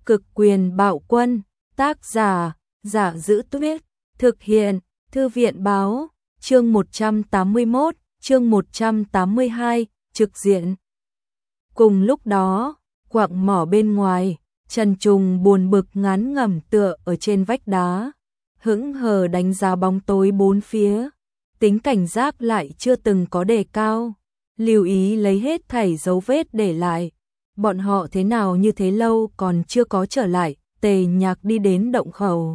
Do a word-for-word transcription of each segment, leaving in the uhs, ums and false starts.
Cực quyền bạo quân, tác giả, Giả Giữ Tuyết, thực hiện, Thư viện báo, chương một trăm tám mươi mốt, chương một trăm tám mươi hai, trực diện. Cùng lúc đó, quặng mỏ bên ngoài, Trần Trùng buồn bực ngán ngẩm tựa ở trên vách đá, hững hờ đánh giá bóng tối bốn phía, tính cảnh giác lại chưa từng có đề cao, lưu ý lấy hết thảy dấu vết để lại. Bọn họ thế nào như thế lâu còn chưa có trở lại. Tề Nhạc đi đến động khẩu,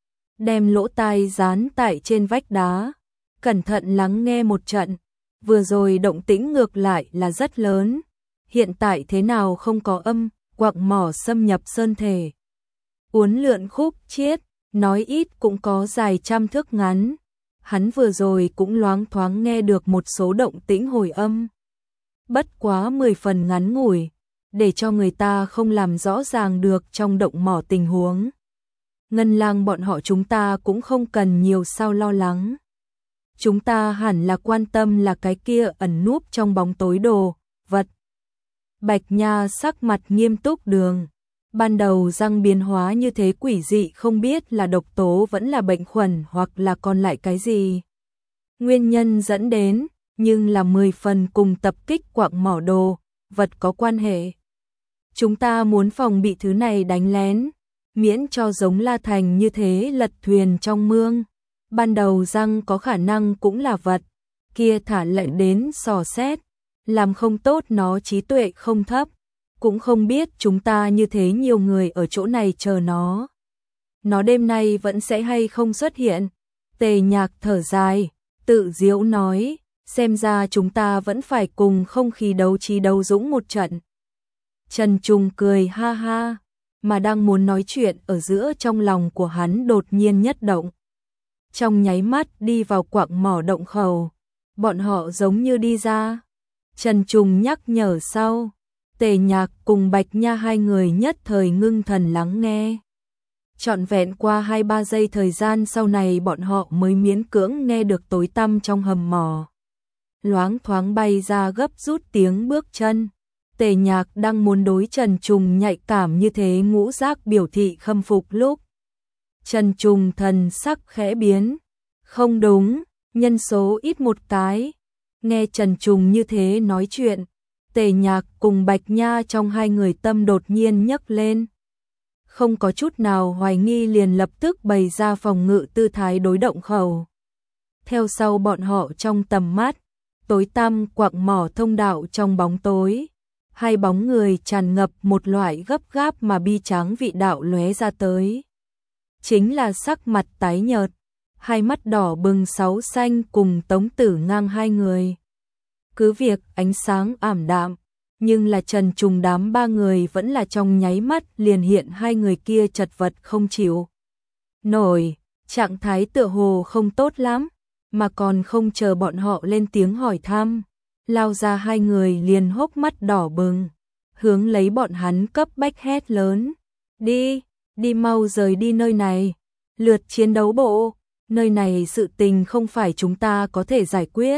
đem lỗ tai dán tại trên vách đá, cẩn thận lắng nghe một trận. Vừa rồi động tĩnh ngược lại là rất lớn, hiện tại thế nào không có âm, quặng mỏ xâm nhập sơn thể. Uốn lượn khúc chiết, nói ít cũng có dài trăm thước ngắn. Hắn vừa rồi cũng loáng thoáng nghe được một số động tĩnh hồi âm. Bất quá mười phần ngắn ngủi, để cho người ta không làm rõ ràng được trong động mỏ tình huống. Ngân Lang bọn họ chúng ta cũng không cần nhiều sao lo lắng. Chúng ta hẳn là quan tâm là cái kia ẩn núp trong bóng tối đồ vật. Bạch Nha sắc mặt nghiêm túc đường. Ban đầu răng biến hóa như thế quỷ dị, không biết là độc tố vẫn là bệnh khuẩn hoặc là còn lại cái gì. Nguyên nhân dẫn đến, nhưng là mười phần cùng tập kích quặng mỏ đồ vật có quan hệ. Chúng ta muốn phòng bị thứ này đánh lén, miễn cho giống La Thành như thế lật thuyền trong mương. Ban đầu răng có khả năng cũng là vật kia thả lệnh đến sò xét, làm không tốt nó trí tuệ không thấp, cũng không biết chúng ta như thế nhiều người ở chỗ này chờ nó. Nó đêm nay vẫn sẽ hay không xuất hiện. Tề Nhạc thở dài, tự giễu nói, xem ra chúng ta vẫn phải cùng không khí đấu trí đấu dũng một trận. Trần Trùng cười ha ha, mà đang muốn nói chuyện ở giữa trong lòng của hắn đột nhiên nhất động. Trong nháy mắt đi vào quặng mỏ động khẩu, bọn họ giống như đi ra. Trần Trùng nhắc nhở sau, Tề Nhạc cùng Bạch Nha hai người nhất thời ngưng thần lắng nghe. Trọn vẹn qua hai ba giây thời gian sau này bọn họ mới miễn cưỡng nghe được tối tăm trong hầm mỏ. Loáng thoáng bay ra gấp rút tiếng bước chân. Tề Nhạc đang muốn đối Trần Trùng nhạy cảm như thế ngũ giác biểu thị khâm phục lúc. Trần Trùng thần sắc khẽ biến. Không đúng, nhân số ít một cái. Nghe Trần Trùng như thế nói chuyện, Tề Nhạc cùng Bạch Nha trong hai người tâm đột nhiên nhấc lên. Không có chút nào hoài nghi liền lập tức bày ra phòng ngự tư thái đối động khẩu. Theo sau bọn họ trong tầm mắt, tối tăm quặng mỏ thông đạo trong bóng tối. Hai bóng người tràn ngập một loại gấp gáp mà bi tráng vị đạo lóe ra tới. Chính là sắc mặt tái nhợt, hai mắt đỏ bừng sáu xanh cùng Tống Tử Ngang hai người. Cứ việc ánh sáng ảm đạm, nhưng là Trần Trùng đám ba người vẫn là trong nháy mắt liền hiện hai người kia chật vật không chịu nổi, trạng thái tựa hồ không tốt lắm, mà còn không chờ bọn họ lên tiếng hỏi thăm. Lao ra hai người liền hốc mắt đỏ bừng, hướng lấy bọn hắn cấp bách hét lớn. Đi, đi mau rời đi nơi này, lượt chiến đấu bộ, nơi này sự tình không phải chúng ta có thể giải quyết.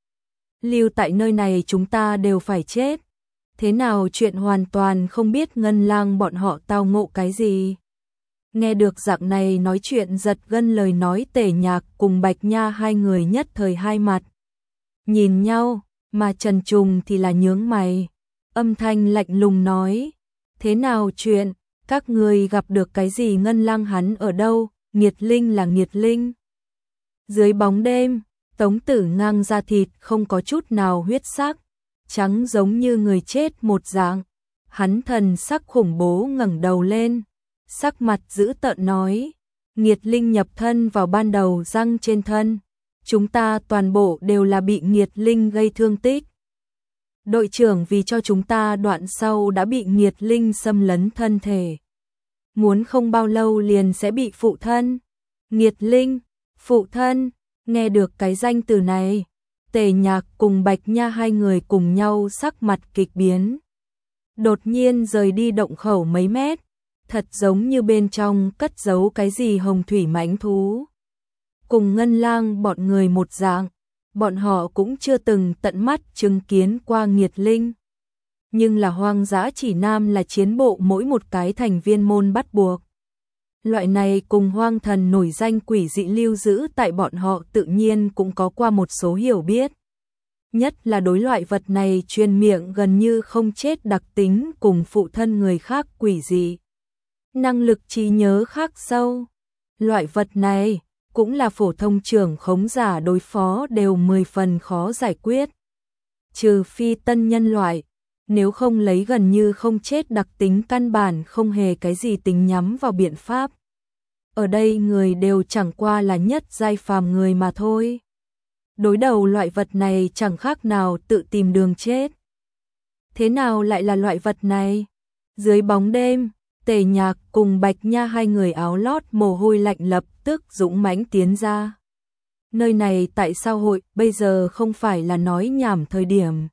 Lưu tại nơi này chúng ta đều phải chết. Thế nào chuyện hoàn toàn không biết Ngân Lang bọn họ tao ngộ cái gì. Nghe được dạng này nói chuyện giật gân lời nói, Tề Nhạc cùng Bạch Nha hai người nhất thời hai mặt nhìn nhau. Mà Trần Trùng thì là nhướng mày, âm thanh lạnh lùng nói, thế nào chuyện, các người gặp được cái gì? Ngân Lang hắn ở đâu? Nghiệt linh là nghiệt linh. Dưới bóng đêm, Tống Tử Ngang da thịt không có chút nào huyết sắc, trắng giống như người chết một dạng. Hắn thần sắc khủng bố ngẩng đầu lên, sắc mặt dữ tợn nói, nghiệt linh nhập thân vào ban đầu răng trên thân. Chúng ta toàn bộ đều là bị nghiệt linh gây thương tích. Đội trưởng vì cho chúng ta đoạn sau đã bị nghiệt linh xâm lấn thân thể. Muốn không bao lâu liền sẽ bị phụ thân. Nghiệt linh, phụ thân, nghe được cái danh từ này, Tề Nhạc cùng Bạch Nha hai người cùng nhau sắc mặt kịch biến. Đột nhiên rời đi động khẩu mấy mét, thật giống như bên trong cất giấu cái gì hồng thủy mãnh thú. Cùng Ngân Lang bọn người một dạng, bọn họ cũng chưa từng tận mắt chứng kiến qua nghiệt linh. nhưng là hoang dã chỉ nam là chiến bộ mỗi một cái thành viên môn bắt buộc. Loại này cùng hoang thần nổi danh quỷ dị lưu giữ tại bọn họ tự nhiên cũng có qua một số hiểu biết. Nhất là đối loại vật này truyền miệng gần như không chết đặc tính cùng phụ thân người khác quỷ dị. Năng lực trí nhớ khác sâu. Loại vật này cũng là phổ thông trưởng khống giả đối phó đều mười phần khó giải quyết. Trừ phi tân nhân loại, nếu không lấy gần như không chết đặc tính căn bản không hề cái gì tính nhắm vào biện pháp. Ở đây người đều chẳng qua là nhất giai phàm người mà thôi. Đối đầu loại vật này chẳng khác nào tự tìm đường chết. Thế nào lại là loại vật này? Dưới bóng đêm, Tề Nhạc cùng Bạch Nha hai người áo lót mồ hôi lạnh lập tức dũng mãnh tiến ra. Nơi này tại sao hội bây giờ không phải là nói nhảm thời điểm.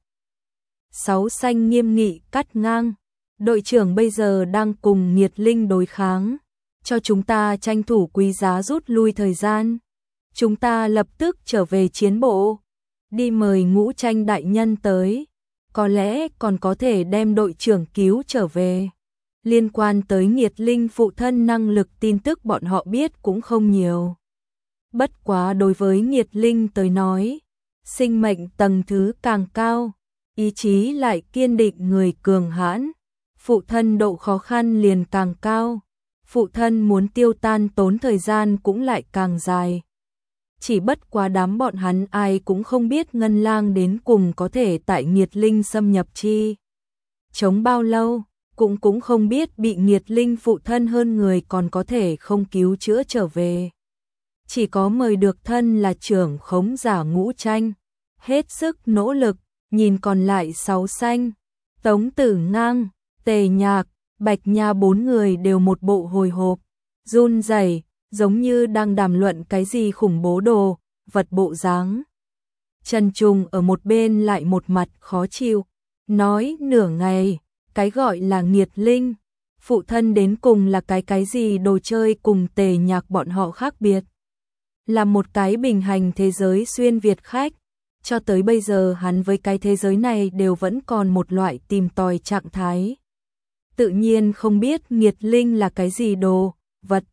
Sáu xanh nghiêm nghị cắt ngang. Đội trưởng bây giờ đang cùng Nghiệt Linh đối kháng. Cho chúng ta tranh thủ quý giá rút lui thời gian. Chúng ta lập tức trở về chiến bộ. Đi mời Ngũ Tranh đại nhân tới. Có lẽ còn có thể đem đội trưởng cứu trở về. Liên quan tới Nghiệt Linh phụ thân năng lực tin tức bọn họ biết cũng không nhiều. Bất quá đối với Nghiệt Linh tới nói, sinh mệnh tầng thứ càng cao, ý chí lại kiên định người cường hãn, phụ thân độ khó khăn liền càng cao, phụ thân muốn tiêu tan tốn thời gian cũng lại càng dài. Chỉ bất quá đám bọn hắn ai cũng không biết Ngân Lang đến cùng có thể tại Nghiệt Linh xâm nhập chi. Chống bao lâu, cũng cũng không biết bị Nghiệt Linh phụ thân hơn người còn có thể không cứu chữa trở về. Chỉ có mời được thân là trưởng khống giả Ngũ Tranh, hết sức nỗ lực, nhìn còn lại sáu xanh, Tống Tử Ngang, Tề Nhạc, Bạch Nha bốn người đều một bộ hồi hộp, run rẩy, giống như đang đàm luận cái gì khủng bố đồ, vật bộ dáng. Trần Trùng ở một bên lại một mặt khó chịu, nói nửa ngày, cái gọi là Nghiệt Linh, phụ thân đến cùng là cái cái gì đồ chơi cùng Tề Nhạc bọn họ khác biệt. Là một cái bình hành thế giới xuyên Việt khách, cho tới bây giờ hắn với cái thế giới này đều vẫn còn một loại tìm tòi trạng thái. Tự nhiên không biết Nghiệt Linh là cái gì đồ, vật.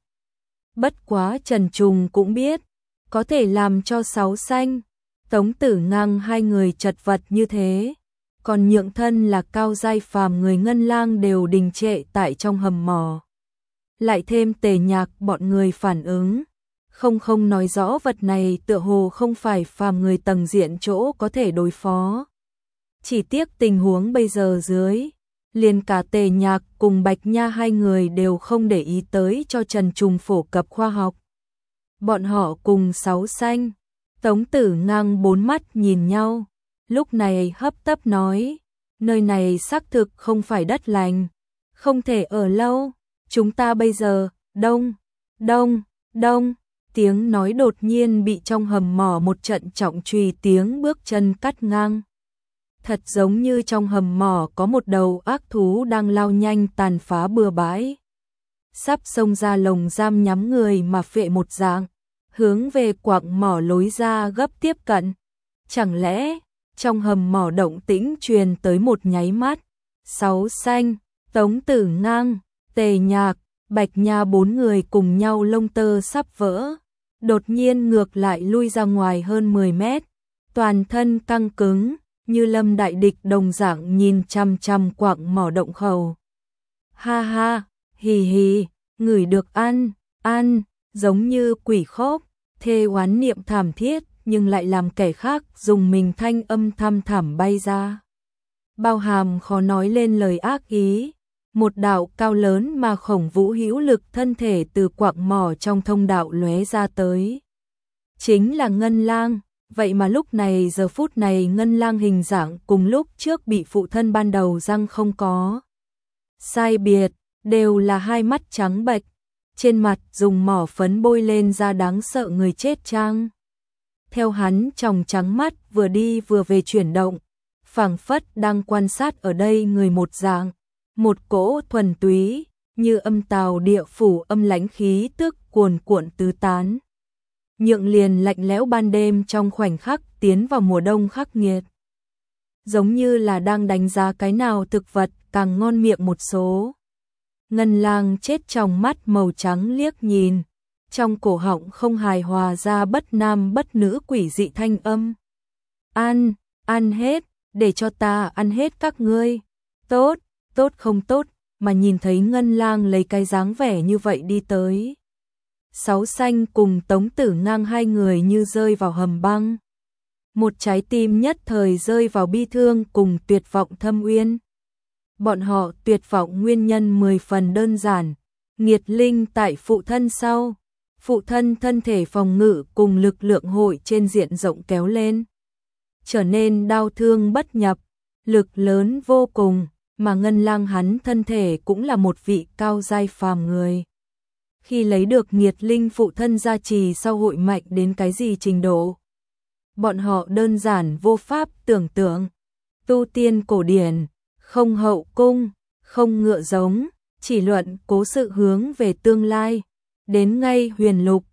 Bất quá Trần Trùng cũng biết, có thể làm cho sáu xanh, Tống Tử Ngang hai người chật vật như thế. Còn nhượng thân là cao giai phàm người Ngân Lang đều đình trệ tại trong hầm mỏ. Lại thêm Tề Nhạc bọn người phản ứng. Không không nói rõ vật này tựa hồ không phải phàm người tầng diện chỗ có thể đối phó. Chỉ tiếc tình huống bây giờ dưới. Liền cả Tề Nhạc cùng Bạch Nha hai người đều không để ý tới cho Trần Trùng phổ cập khoa học. Bọn họ cùng sáu xanh, Tống Tử Ngang bốn mắt nhìn nhau. Lúc này hấp tấp nói, nơi này xác thực không phải đất lành, không thể ở lâu, chúng ta bây giờ, đông, đông, đông, tiếng nói đột nhiên bị trong hầm mỏ một trận trọng chùy tiếng bước chân cắt ngang. Thật giống như trong hầm mỏ có một đầu ác thú đang lao nhanh tàn phá bừa bãi. Sắp xông ra lồng giam nhắm người mà phệ một dạng, hướng về quặng mỏ lối ra gấp tiếp cận. Chẳng lẽ trong hầm mỏ động tĩnh truyền tới một nháy mắt, sáu xanh, Tống Tử Ngang, Tề Nhạc, Bạch Nha bốn người cùng nhau lông tơ sắp vỡ, đột nhiên ngược lại lui ra ngoài hơn mười mét, toàn thân căng cứng, như lâm đại địch đồng dạng nhìn chằm chằm quặng mỏ động khẩu. Ha ha, hì hì, ngửi được ăn, ăn, giống như quỷ khóc, thê oán niệm thảm thiết, nhưng lại làm kẻ khác dùng mình thanh âm thăm thẳm bay ra. Bao hàm khó nói lên lời ác ý, một đạo cao lớn mà khổng vũ hữu lực thân thể từ quặng mỏ trong thông đạo lóe ra tới. Chính là Ngân Lang, vậy mà lúc này giờ phút này Ngân Lang hình dạng cùng lúc trước bị phụ thân ban đầu răng không có. Sai biệt, đều là hai mắt trắng bệch, trên mặt dùng mỏ phấn bôi lên ra đáng sợ người chết chăng. Theo hắn tròng trắng mắt vừa đi vừa về chuyển động, phảng phất đang quan sát ở đây người một dạng, một cỗ thuần túy, như âm tào địa phủ âm lãnh khí tức cuồn cuộn tứ tán. Nhượng liền lạnh lẽo ban đêm trong khoảnh khắc tiến vào mùa đông khắc nghiệt. giống như là đang đánh giá cái nào thực vật càng ngon miệng một số. Ngân Lang chết trong mắt màu trắng liếc nhìn, trong cổ họng không hài hòa ra bất nam bất nữ quỷ dị thanh âm. Ăn, ăn hết, để cho ta ăn hết các ngươi. Tốt, tốt không tốt, mà nhìn thấy Ngân Lang lấy cái dáng vẻ như vậy đi tới. Sáu Xanh cùng Tống Tử Ngang hai người như rơi vào hầm băng. Một trái tim nhất thời rơi vào bi thương cùng tuyệt vọng thâm uyên. Bọn họ tuyệt vọng nguyên nhân mười phần đơn giản, nghiệt linh tại phụ thân sau, phụ thân thân thể phòng ngự cùng lực lượng hội trên diện rộng kéo lên, trở nên đau thương bất nhập, lực lớn vô cùng, mà Ngân Lang hắn thân thể cũng là một vị cao giai phàm người. Khi lấy được nghiệt linh phụ thân gia trì sau hội mạnh đến cái gì trình độ? Bọn họ đơn giản vô pháp tưởng tượng. Tu tiên cổ điển, không hậu cung, không ngựa giống, chỉ luận cố sự hướng về tương lai. Đến ngay huyền lục,